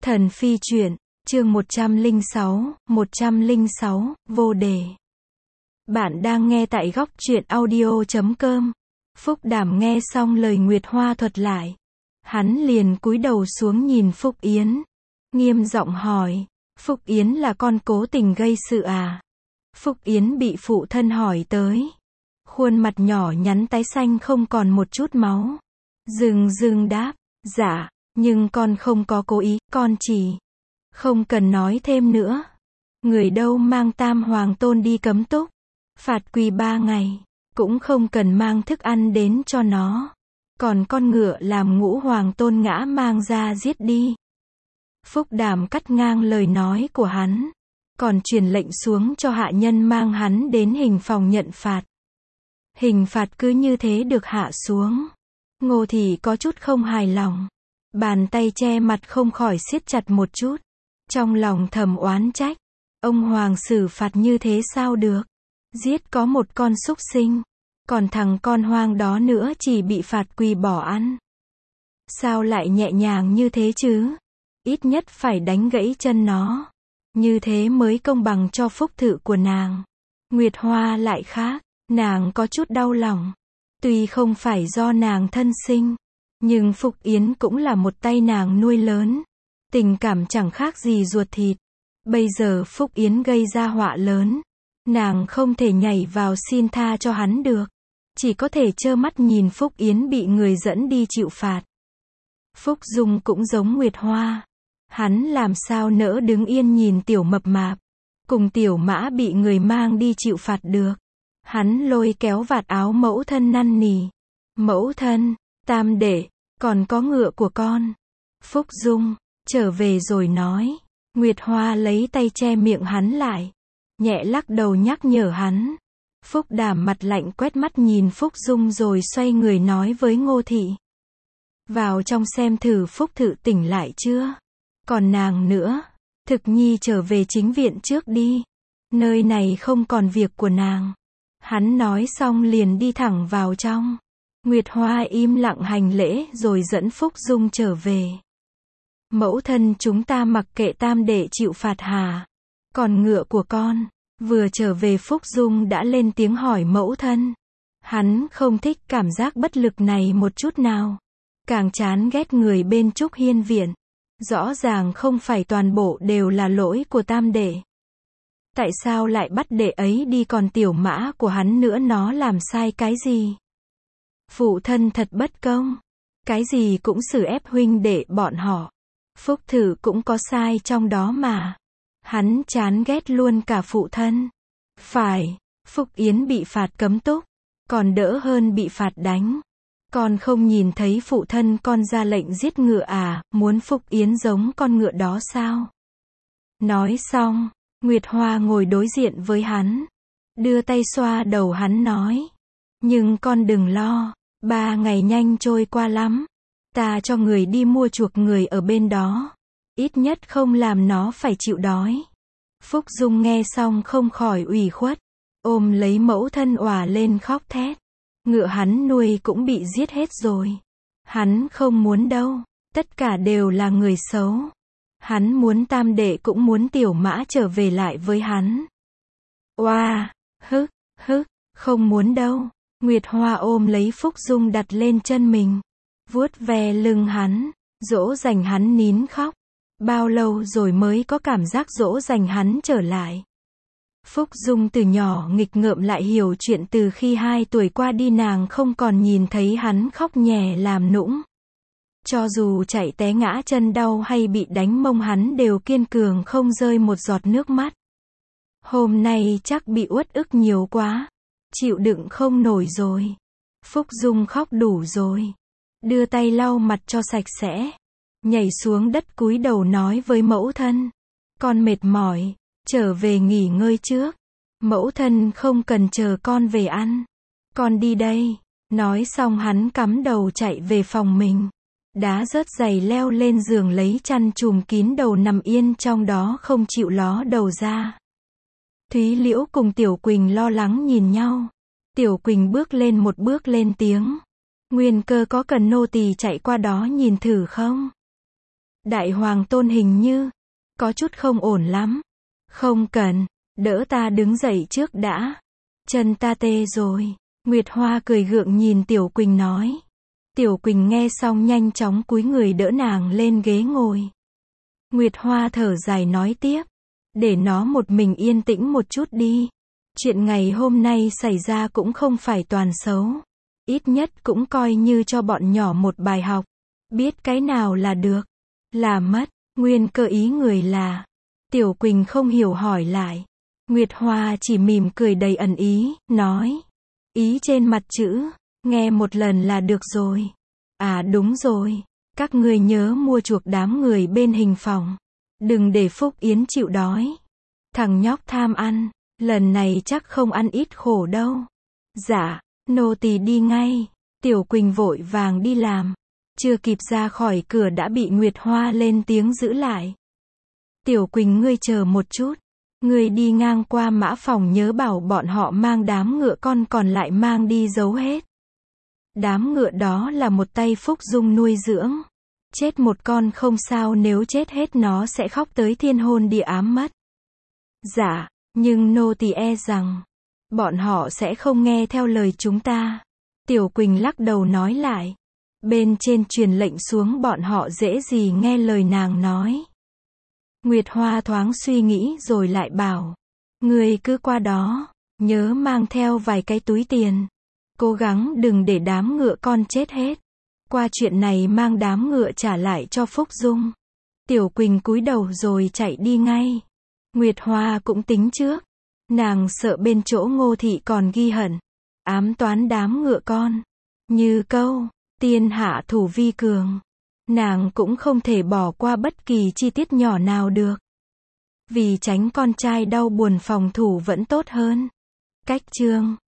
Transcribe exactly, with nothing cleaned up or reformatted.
Thần phi truyện, chương một trăm lẻ sáu, một trăm lẻ sáu, vô đề. Bạn đang nghe tại góc truyện audio chấm com. Phúc Đảm nghe xong lời Nguyệt Hoa thuật lại. Hắn liền cúi đầu xuống nhìn Phúc Yến. Nghiêm giọng hỏi, Phúc Yến là con cố tình gây sự à? Phúc Yến bị phụ thân hỏi tới. Khuôn mặt nhỏ nhắn tái xanh không còn một chút máu. Dừng dừng đáp, dạ, nhưng con không có cố ý, con chỉ... Không cần nói thêm nữa. Người đâu mang Tam Hoàng Tôn đi cấm túc. Phạt quỳ ba ngày. Cũng không cần mang thức ăn đến cho nó. Còn con ngựa làm Ngũ Hoàng Tôn ngã mang ra giết đi. Phúc Đảm cắt ngang lời nói của hắn. Còn truyền lệnh xuống cho hạ nhân mang hắn đến hình phòng nhận phạt. Hình phạt cứ như thế được hạ xuống. Ngô Thị có chút không hài lòng. Bàn tay che mặt không khỏi siết chặt một chút. Trong lòng thầm oán trách. Ông Hoàng xử phạt như thế sao được? Giết có một con súc sinh. Còn thằng con hoang đó nữa chỉ bị phạt quỳ bỏ ăn. Sao lại nhẹ nhàng như thế chứ? Ít nhất phải đánh gãy chân nó. Như thế mới công bằng cho phúc thự của nàng. Nguyệt Hoa lại khác. Nàng có chút đau lòng. Tuy không phải do nàng thân sinh. Nhưng Phúc Yến cũng là một tay nàng nuôi lớn. Tình cảm chẳng khác gì ruột thịt. Bây giờ Phúc Yến gây ra họa lớn. Nàng không thể nhảy vào xin tha cho hắn được. Chỉ có thể trơ mắt nhìn Phúc Yến bị người dẫn đi chịu phạt. Phúc Dung cũng giống Nguyệt Hoa. Hắn làm sao nỡ đứng yên nhìn tiểu mập mạp. Cùng tiểu mã bị người mang đi chịu phạt được. Hắn lôi kéo vạt áo mẫu thân năn nỉ. Mẫu thân, Tam đệ, còn có ngựa của con. Phúc Dung trở về rồi nói. Nguyệt Hoa lấy tay che miệng hắn lại. Nhẹ lắc đầu nhắc nhở hắn. Phúc Đảm mặt lạnh quét mắt nhìn Phúc Dung rồi xoay người nói với Ngô Thị. Vào trong xem thử Phúc thự tỉnh lại chưa. Còn nàng nữa. Thực nhi trở về chính viện trước đi. Nơi này không còn việc của nàng. Hắn nói xong liền đi thẳng vào trong. Nguyệt Hoa im lặng hành lễ rồi dẫn Phúc Dung trở về. Mẫu thân chúng ta mặc kệ Tam đệ chịu phạt hà. Còn ngựa của con. Vừa trở về Phúc Dung đã lên tiếng hỏi mẫu thân. Hắn không thích cảm giác bất lực này một chút nào. Càng chán ghét người bên Trúc Hiên viện. Rõ ràng không phải toàn bộ đều là lỗi của Tam đệ. Tại sao lại bắt đệ ấy đi, còn tiểu mã của hắn nữa nó làm sai cái gì? Phụ thân thật bất công. Cái gì cũng xử ép huynh đệ bọn họ. Phúc thử cũng có sai trong đó mà. Hắn chán ghét luôn cả phụ thân. Phải, Phúc Yến bị phạt cấm túc. Còn đỡ hơn bị phạt đánh. Con không nhìn thấy phụ thân con ra lệnh giết ngựa à, muốn Phúc Yến giống con ngựa đó sao? Nói xong, Nguyệt Hoa ngồi đối diện với hắn. Đưa tay xoa đầu hắn nói. Nhưng con đừng lo, ba ngày nhanh trôi qua lắm. Ta cho người đi mua chuộc người ở bên đó. Ít nhất không làm nó phải chịu đói. Phúc Dung nghe xong không khỏi ủy khuất. Ôm lấy mẫu thân òa lên khóc thét. Ngựa hắn nuôi cũng bị giết hết rồi. Hắn không muốn đâu. Tất cả đều là người xấu. Hắn muốn Tam đệ cũng muốn tiểu mã trở về lại với hắn. Oa, hức, hức, không muốn đâu. Nguyệt Hoa ôm lấy Phúc Dung đặt lên chân mình. Vuốt ve lưng hắn. Dỗ dành hắn nín khóc. Bao lâu rồi mới có cảm giác dỗ dành hắn trở lại. Phúc Dung từ nhỏ nghịch ngợm lại hiểu chuyện, từ khi hai tuổi qua đi nàng không còn nhìn thấy hắn khóc nhè làm nũng. Cho dù chạy té ngã chân đau hay bị đánh mông hắn đều kiên cường không rơi một giọt nước mắt. Hôm nay chắc bị uất ức nhiều quá. Chịu đựng không nổi rồi. Phúc Dung khóc đủ rồi. Đưa tay lau mặt cho sạch sẽ. Nhảy xuống đất cúi đầu nói với mẫu thân. Con mệt mỏi. Trở về nghỉ ngơi trước. Mẫu thân không cần chờ con về ăn. Con đi đây. Nói xong hắn cắm đầu chạy về phòng mình. Đá rớt giày leo lên giường lấy chăn trùm kín đầu nằm yên trong đó không chịu ló đầu ra. Thúy Liễu cùng Tiểu Quỳnh lo lắng nhìn nhau. Tiểu Quỳnh bước lên một bước lên tiếng. Nguyên Cơ có cần nô tỳ chạy qua đó nhìn thử không? Đại hoàng tôn hình như có chút không ổn lắm. Không cần, đỡ ta đứng dậy trước đã. Chân ta tê rồi. Nguyệt Hoa cười gượng nhìn Tiểu Quỳnh nói. Tiểu Quỳnh nghe xong nhanh chóng cúi người đỡ nàng lên ghế ngồi. Nguyệt Hoa thở dài nói tiếp. Để nó một mình yên tĩnh một chút đi. Chuyện ngày hôm nay xảy ra cũng không phải toàn xấu. Ít nhất cũng coi như cho bọn nhỏ một bài học. Biết cái nào là được, là mất. Nguyên cơ ý người là. Tiểu Quỳnh không hiểu hỏi lại. Nguyệt Hoa chỉ mỉm cười đầy ẩn ý, nói. Ý trên mặt chữ, nghe một lần là được rồi. À đúng rồi, các ngươi nhớ mua chuộc đám người bên hình phòng. Đừng để Phúc Yến chịu đói. Thằng nhóc tham ăn, lần này chắc không ăn ít khổ đâu. Dạ, nô tỳ đi ngay. Tiểu Quỳnh vội vàng đi làm. Chưa kịp ra khỏi cửa đã bị Nguyệt Hoa lên tiếng giữ lại. Tiểu Quỳnh ngươi chờ một chút. Ngươi đi ngang qua mã phòng nhớ bảo bọn họ mang đám ngựa con còn lại mang đi giấu hết. Đám ngựa đó là một tay Phúc Dung nuôi dưỡng. Chết một con không sao, nếu chết hết nó sẽ khóc tới thiên hôn địa ám mất. Dạ, nhưng nô tỳ e rằng bọn họ sẽ không nghe theo lời chúng ta. Tiểu Quỳnh lắc đầu nói lại. Bên trên truyền lệnh xuống bọn họ dễ gì nghe lời nàng nói. Nguyệt Hoa thoáng suy nghĩ rồi lại bảo. Ngươi cứ qua đó, nhớ mang theo vài cái túi tiền. Cố gắng đừng để đám ngựa con chết hết. Qua chuyện này mang đám ngựa trả lại cho Phúc Dung. Tiểu Quỳnh cúi đầu rồi chạy đi ngay. Nguyệt Hoa cũng tính trước. Nàng sợ bên chỗ Ngô Thị còn ghi hận, ám toán đám ngựa con. Như câu, tiên hạ thủ vi cường. Nàng cũng không thể bỏ qua bất kỳ chi tiết nhỏ nào được. Vì tránh con trai đau buồn phòng thủ vẫn tốt hơn. Cách chương